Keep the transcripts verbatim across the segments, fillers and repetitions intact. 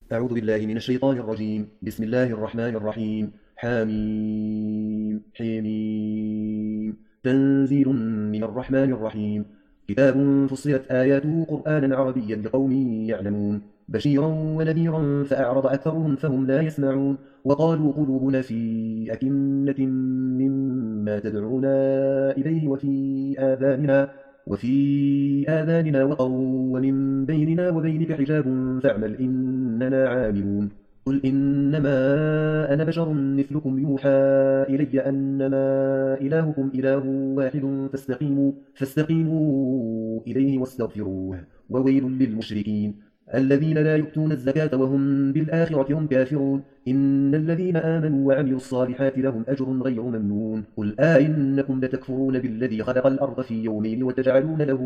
أعوذ بالله من الشيطان الرجيم. بسم الله الرحمن الرحيم. حاميم حميم تنزيل من الرحمن الرحيم. كتاب فصلت آياته قرآنا عربيا لقوم يعلمون، بشيرا ونذيرا فأعرض أكثرهم فهم لا يسمعون. وقالوا قلوبنا في أكنة مما تدعونا إليه وفي آذاننا وفي آذاننا وقر ومن بيننا وبينك حجاب فاعمل إننا عاملون. قل إنما أنا بشر مثلكم يوحى إلي أنما إلهكم إله واحد فاستقيموا, فاستقيموا إليه واستغفروه. وويل للمشركين الذين لا يؤتون الزكاة وهم بالآخرة هم كافرون. إن الذين آمنوا وعملوا الصالحات لهم أجر غير ممنون. قل آئنكم لتكفرون بالذي خلق الأرض في يومين وتجعلون له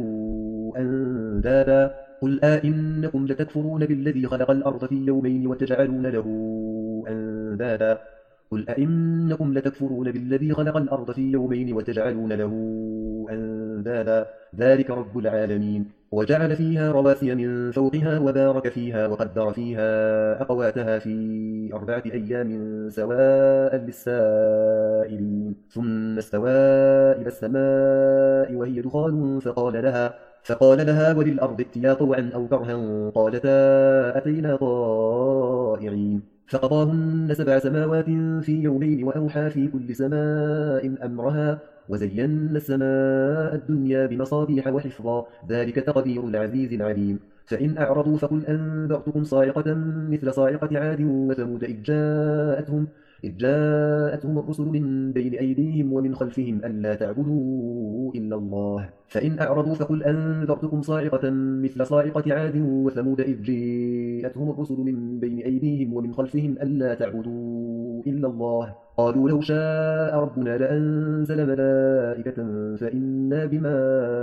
أندادا قل آئنكم لتكفرون بالذي خلق الأرض في يومين وتجعلون له أندادا قل أئنكم لتكفرون بالذي خلق الأرض في يومين وتجعلون له أندادا ذلك رب العالمين. وجعل فيها رواسي من فوقها وبارك فيها وقدر فيها أقواتها في أربعة أيام سواء للسائلين. ثم استوى إلى السماء وهي دخان فقال لها فقال لها وللأرض ائتيا طوعا أو كرها قالتا أتينا طائعين. فقضاهن سبع سماوات في يومين وأوحى في كل سماء أمرها وزينا السماء الدنيا بمصابيح وحفظا ذلك تقدير العزيز العليم. فإن أعرضوا فقل أنذرتكم صاعقة مثل صاعقة عاد وثمود إذ جاءتهم إذ جاءتهم الرسل من بين أيديهم ومن خلفهم ألا تعبدوا إلا الله. فإن أعرضوا فقل أنذرتكم صاعقة مثل صاعقة عاد وثمود إذ جاءتهم الرسل من بين أيديهم ومن خلفهم ألا تعبدوا إلا الله. قالوا لو شاء ربنا لأنزل ملائكة فإنا بما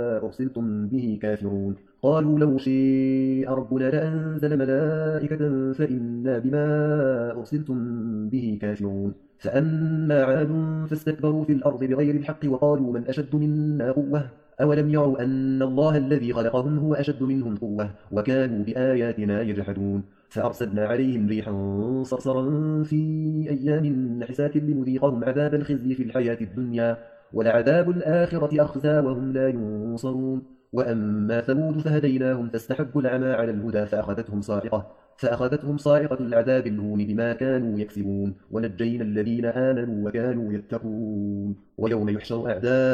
أرسلتم به كافرون. قالوا لو شاء ربنا لأنزل ملائكة فإنا بما أرسلتم به كافرون. فأما عاد فاستكبروا في الأرض بغير الحق وقالوا من أشد منا قوة أولم يروا أن الله الذي خلقهم هو أشد منهم قوة وكانوا بآياتنا يجحدون. فأرسلنا عليهم ريحا صرصرا في أيام نحسات لنذيقهم عذاب الخزي في الحياة الدنيا ولعذاب الآخرة أخزى وهم لا ينصرون. وأما ثمود فهديناهم فاستحبوا العمى على الهدى فأخذتهم صاعقة فأخذتهم صاعقة العذاب الهون بما كانوا يكسبون ونجينا الذين آمنوا وكانوا يتقون. ويوم يحشر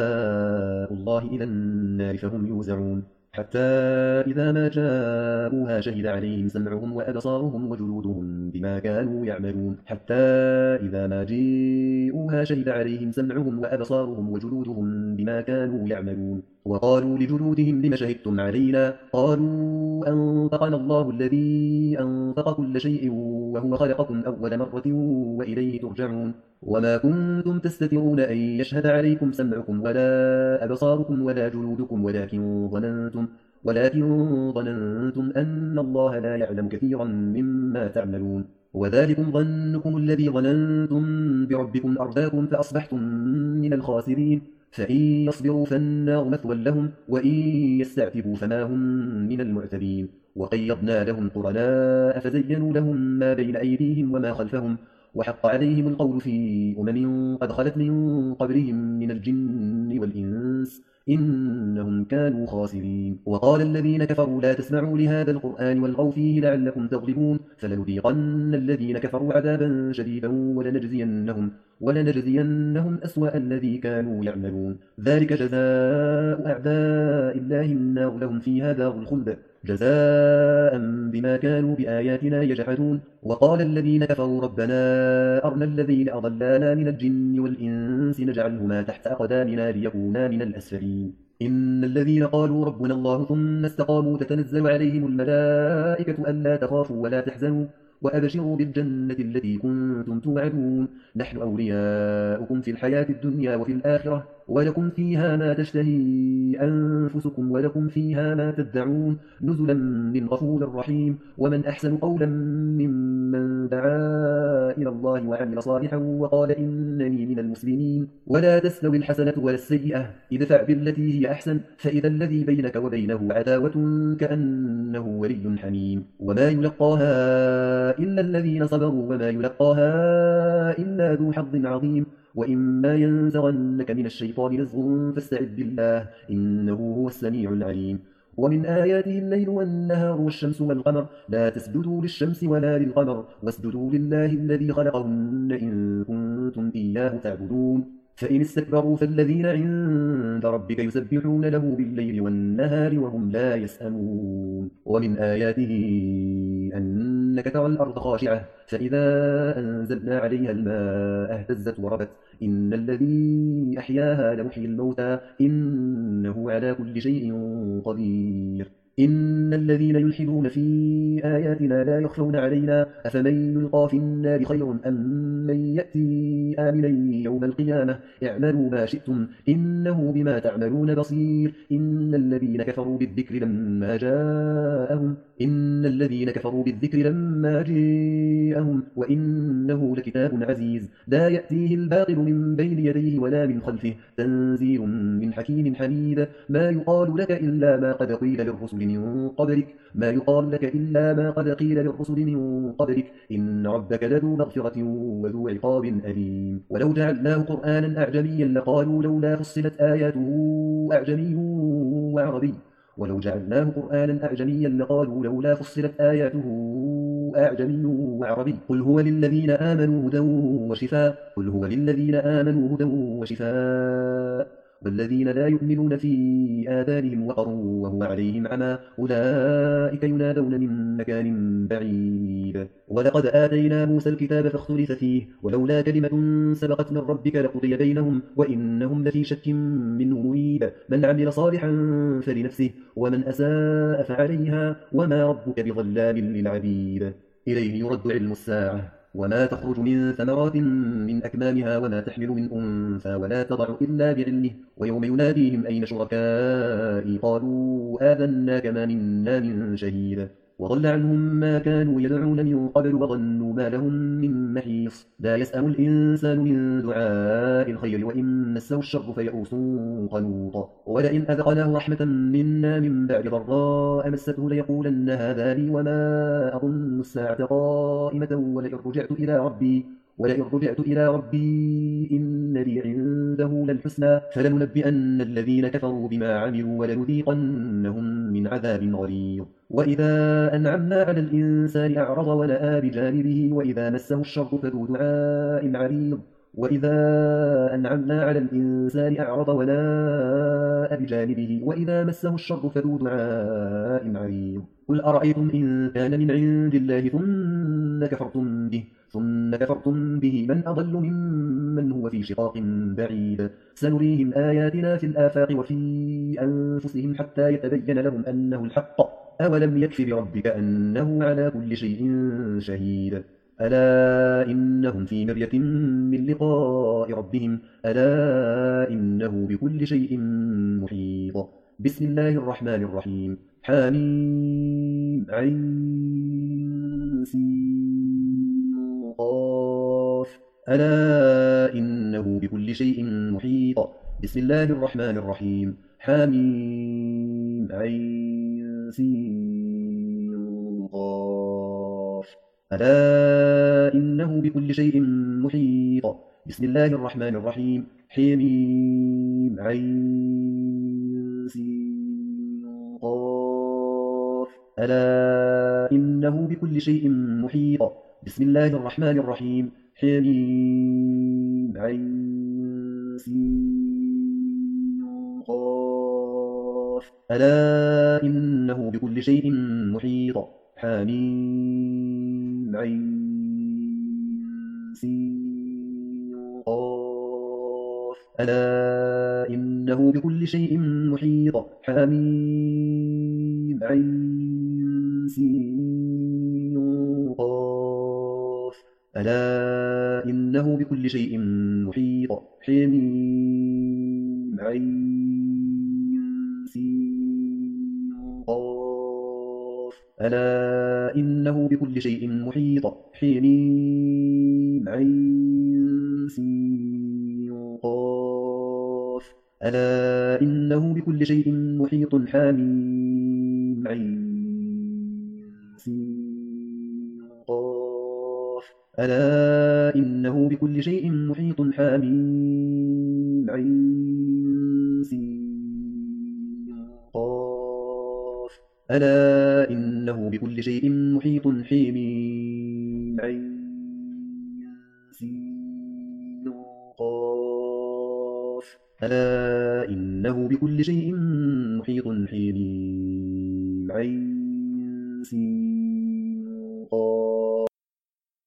أعداء الله إلى النار فهم يوزعون حتى إذا ما جاءوها شهد عليهم سمعهم وأبصارهم وجلودهم بما كانوا يعملون حتى إذا ما جاءوها شهد عليهم سمعهم وأبصارهم وجلودهم بما كانوا يعملون. وقالوا لجلودهم لم شهدتم علينا قالوا أنطقنا الله الذي أنطق كل شيء وهو خلقكم أول مرة وإليه ترجعون. وما كنتم تستترون أن يشهد عليكم سمعكم ولا أبصاركم ولا جلودكم ولكن ظننتم ولكن ظننتم أن الله لا يعلم كثيرا مما تعملون. وذلكم ظنكم الذي ظننتم بربكم أرداكم فأصبحتم من الخاسرين. فإن يصبروا فالنار مثوى لهم وإن يستعتبوا فما هم من المعتبين. وقيضنا لهم قرناء فزينوا لهم ما بين أيديهم وما خلفهم وحق عليهم القول في أمم قد خلت من قبلهم من الجن والإنس إنهم كانوا خاسرين. وقال الذين كفروا لا تسمعوا لهذا القرآن والغوا فيه لعلكم تغلبون فلنذيقن الذين كفروا عذابا شديدا ولنجزينهم, ولنجزينهم أسوأ الذي كانوا يعملون. ذلك جزاء أعداء الله النار لهم فيها دار الخلد جزاء بما كانوا بآياتنا يجحدون. وقال الذين كفروا ربنا أرنا الذين أضلانا من الجن والإنس نجعلهما تحت أقدامنا ليكونا من الأسفلين. إن الذين قالوا ربنا الله ثم استقاموا تتنزل عليهم الملائكة ألا تخافوا ولا تحزنوا وأبشروا بالجنة التي كنتم توعدون نحن أولياؤكم في الحياة الدنيا وفي الآخرة ولكم فيها ما تشتهي أنفسكم ولكم فيها ما تدعون نزلا من غفور رحيم. ومن أحسن قولا ممن دعا إلى الله وعمل صالحا وقال إنني من المسلمين. ولا تستوي الحسنة ولا السيئة، ادفع بالتي هي أحسن فإذا الذي بينك وبينه عداوة كأنه ولي حميم. وما يلقاها إلا الذين صبروا وما يلقاها إلا ذو حظ عظيم. وإما ينزغنك من الشيطان نزغ فاستعذ بالله إنه هو السميع العليم. ومن آياته الليل والنهار والشمس والقمر لا تسجدوا للشمس ولا للقمر واسجدوا لله الذي خلقهن إن كنتم إياه تعبدون. فإن استكبروا فالذين عند ربك يسبحون له بالليل والنهار وهم لا يسأمون. ومن آياته أنك ترى الأرض خاشعة فإذا أنزلنا عليها الماء اهتزت وربت إن الذي أحياها لمحيي الموتى إنه على كل شيء قدير. إن الذين يلحدون في آياتنا لا يخفون علينا أفمن يلقى في النار خير أم من يأتي آمنا يوم القيامة اعملوا ما شئتم إنه بما تعملون بصير. إن الذين كفروا بالذكر لما جاءهم إن الذين كفروا بالذكر لما جاءهم وإنه لكتاب عزيز لا يأتيه الباطل من بين يديه ولا من خلفه تنزيل من حكيم حميد. ما يقال لك إلا ما قد قيل للرسل من قبلك ما يقال لك إلا ما قد قيل للرسل من قبلك إن ربك لذو مغفرة وذو عقاب أليم. ولو جعلناه قرآنا أعجميا لقالوا لولا فصلت آياته أعجمي وعربي ولو جعلناه قرآنا أعجميا لقالوا لولا فصلت آياته أعجمي وعربي قل هو للذين آمنوا هدى وشفاء قل هو للذين آمنوا هدى وشفاء والذين لا يؤمنون في آذانهم وقر وهو عليهم عمى أولئك ينادون من مكان بعيد. ولقد آتينا موسى الكتاب فاختلف فيه ولولا كلمة سبقت من ربك لقضي بينهم وإنهم لفي شك منه مريب. من عمل صالحا فلنفسه ومن أساء فعليها وما ربك بظلام للعبيد. إليه يرد علم الساعة وما تخرج من ثمرات من أكمامها وما تحمل من أنثى ولا تضع إلا بعلمه. ويوم يناديهم أين شركائي قالوا آذناك ما منا من شهيد. وضل عنهم ما كانوا يدعون من قبل وظنوا ما لهم من محيص. لا يسأم الإنسان من دعاء الخير وإن مسه الشر فيئوس قنوط. ولئن أذقناه رحمة منا من بعد ضراء مسته ليقولن هذا لي وما أظن الساعة قائمة ولئن رجعت إلى ربي ولئن رجعت إلى ربي إن لي عنده للحسنى فلننبئن الذين كفروا بما عملوا ولنذيقنهم من عذاب غليظ. وإذا أنعمنا على الإنسان أعرض ونأى بجانبه وإذا مسه الشر فذو دعاء عريض. وإذا أنعمنا على الإنسان أعرض وناء بجانبه وإذا مسه الشر فذو دعاء عريض. قل أرأيتم إن كان من عند الله ثم كفرتم به ثم كفرتم به من أضل ممن هو في شقاق بعيد. سنريهم آياتنا في الآفاق وفي أنفسهم حتى يتبين لهم أنه الحق أولم يكف بربك أنه على كل شيء شهيد. ألا إنهم في مرية من لقاء ربهم ألا إنه بكل شيء محيط. بسم الله الرحمن الرحيم حميم عين سين قاف ألا إنه بكل شيء محيط. بسم الله الرحمن الرحيم حميم عين سين قاف ألا إنه بكل شيء محيط. بسم الله الرحمن الرحيم حميم عين سين قاف ألا إنه بكل شيء محيط. بسم الله الرحمن الرحيم حميم عين سين قاف ألا إنه بكل شيء محيط. حميم عين سين قاف ألا إنه بكل شيء محيط. حميم عين سين قاف ألا إنه بكل شيء محيط. حميم عين سين قاف ألا إنه بكل شيء محيط حميم عين سين قاف ألا إنه بكل شيء محيط حميم عين سين قاف ألا إنه بكل شيء محيط حميم عين سين قاف ألا إنه بكل شيء محيط حميم عين سين قاف ألا إنه بكل شيء محيط حميم عين سين